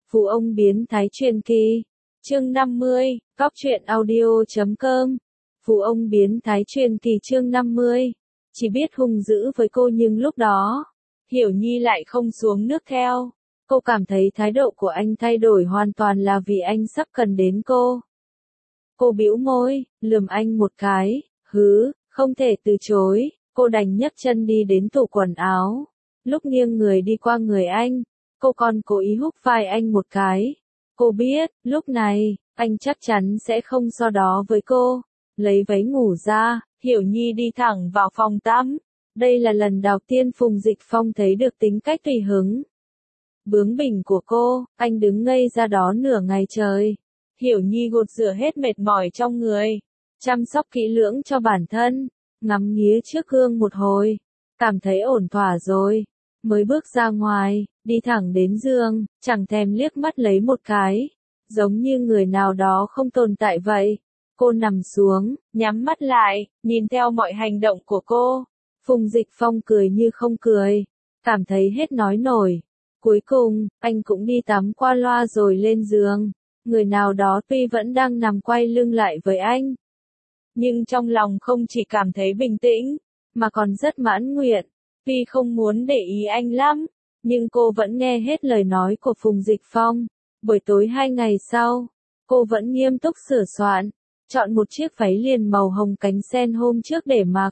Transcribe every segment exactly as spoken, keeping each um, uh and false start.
Phú ông biến thái truyền kỳ. Chương năm mươi, Góc truyện audio.com. Phú ông biến thái truyền kỳ chương năm mươi. Chỉ biết hung dữ với cô nhưng lúc đó, Hiểu Nhi lại không xuống nước theo. Cô cảm thấy thái độ của anh thay đổi hoàn toàn là vì anh sắp cần đến cô. Cô bĩu môi, lườm anh một cái, hứ, không thể từ chối, cô đành nhấc chân đi đến tủ quần áo. Lúc nghiêng người đi qua người anh, cô còn cố ý húc vai anh một cái. Cô biết, lúc này, anh chắc chắn sẽ không so đo với cô. Lấy váy ngủ ra, Hiểu Nhi đi thẳng vào phòng tắm. Đây là lần đầu tiên Phùng Dịch Phong thấy được tính cách tùy hứng, bướng bỉnh của cô. Anh đứng ngây ra đó nửa ngày trời. Hiểu Nhi gột rửa hết mệt mỏi trong người, chăm sóc kỹ lưỡng cho bản thân, ngắm nghía trước gương một hồi, cảm thấy ổn thỏa rồi, mới bước ra ngoài, đi thẳng đến giường, chẳng thèm liếc mắt lấy một cái, giống như người nào đó không tồn tại vậy. Cô nằm xuống, nhắm mắt lại, nhìn theo mọi hành động của cô. Phùng Dịch Phong cười như không cười, cảm thấy hết nói nổi. Cuối cùng, anh cũng đi tắm qua loa rồi lên giường. Người nào đó tuy vẫn đang nằm quay lưng lại với anh, nhưng trong lòng không chỉ cảm thấy bình tĩnh, mà còn rất mãn nguyện. Tuy không muốn để ý anh lắm, nhưng cô vẫn nghe hết lời nói của Phùng Dịch Phong. Buổi tối hai ngày sau, cô vẫn nghiêm túc sửa soạn, chọn một chiếc váy liền màu hồng cánh sen hôm trước để mặc.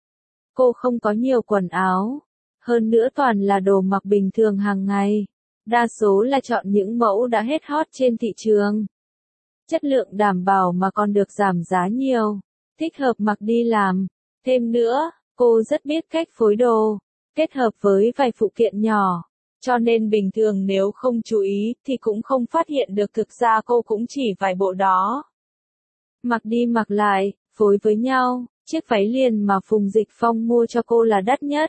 Cô không có nhiều quần áo, hơn nữa toàn là đồ mặc bình thường hàng ngày. Đa số là chọn những mẫu đã hết hot trên thị trường. Chất lượng đảm bảo mà còn được giảm giá nhiều, thích hợp mặc đi làm. Thêm nữa, cô rất biết cách phối đồ, kết hợp với vài phụ kiện nhỏ, cho nên bình thường nếu không chú ý thì cũng không phát hiện được thực ra cô cũng chỉ vài bộ đó. Mặc đi mặc lại, phối với nhau, chiếc váy liền mà Phùng Dịch Phong mua cho cô là đắt nhất.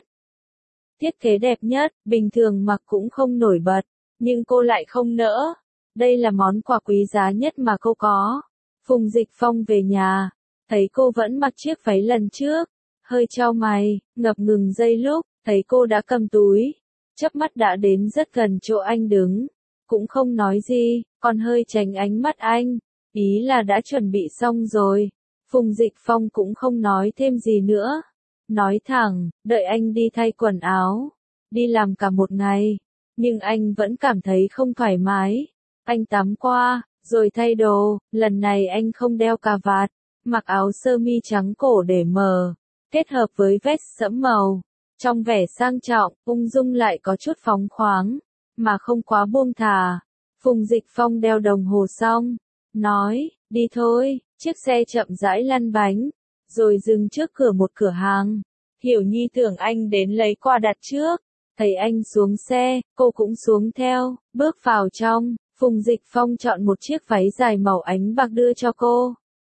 Thiết kế đẹp nhất, bình thường mặc cũng không nổi bật, nhưng cô lại không nỡ. Đây là món quà quý giá nhất mà cô có. Phùng Dịch Phong về nhà, thấy cô vẫn mặc chiếc váy lần trước, hơi chau mày, ngập ngừng giây lúc, thấy cô đã cầm túi, chớp mắt đã đến rất gần chỗ anh đứng, cũng không nói gì, còn hơi tránh ánh mắt anh, ý là đã chuẩn bị xong rồi. Phùng Dịch Phong cũng không nói thêm gì nữa, nói thẳng, đợi anh đi thay quần áo, đi làm cả một ngày, nhưng anh vẫn cảm thấy không thoải mái. Anh tắm qua, rồi thay đồ, lần này anh không đeo cà vạt, mặc áo sơ mi trắng cổ để mờ, kết hợp với vest sẫm màu, trong vẻ sang trọng, ung dung lại có chút phóng khoáng, mà không quá buông thả. Phùng Dịch Phong đeo đồng hồ xong, nói, đi thôi. Chiếc xe chậm rãi lăn bánh, rồi dừng trước cửa một cửa hàng. Hiểu Nhi tưởng anh đến lấy quà đặt trước, thấy anh xuống xe, cô cũng xuống theo, bước vào trong. Phùng Dịch Phong chọn một chiếc váy dài màu ánh bạc đưa cho cô.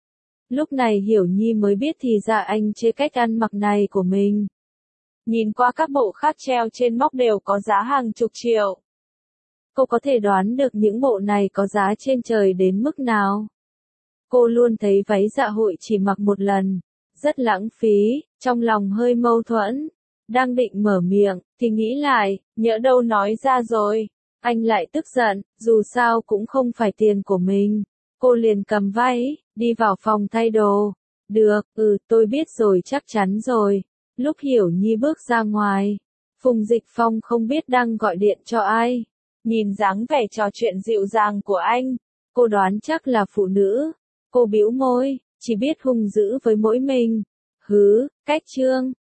Lúc này Hiểu Nhi mới biết thì ra anh chê cách ăn mặc này của mình. Nhìn qua các bộ khác treo trên móc đều có giá hàng chục triệu. Cô có thể đoán được những bộ này có giá trên trời đến mức nào. Cô luôn thấy váy dạ hội chỉ mặc một lần, rất lãng phí, trong lòng hơi mâu thuẫn. Đang định mở miệng, thì nghĩ lại, nhỡ đâu nói ra rồi. Anh lại tức giận, dù sao cũng không phải tiền của mình. Cô liền cầm váy, đi vào phòng thay đồ. Được, ừ, tôi biết rồi, chắc chắn rồi. Lúc Hiểu Nhi bước ra ngoài, Phùng Dịch Phong không biết đang gọi điện cho ai. Nhìn dáng vẻ trò chuyện dịu dàng của anh, cô đoán chắc là phụ nữ. Cô bĩu môi, chỉ biết hung dữ với mỗi mình. Hứ, cách trương.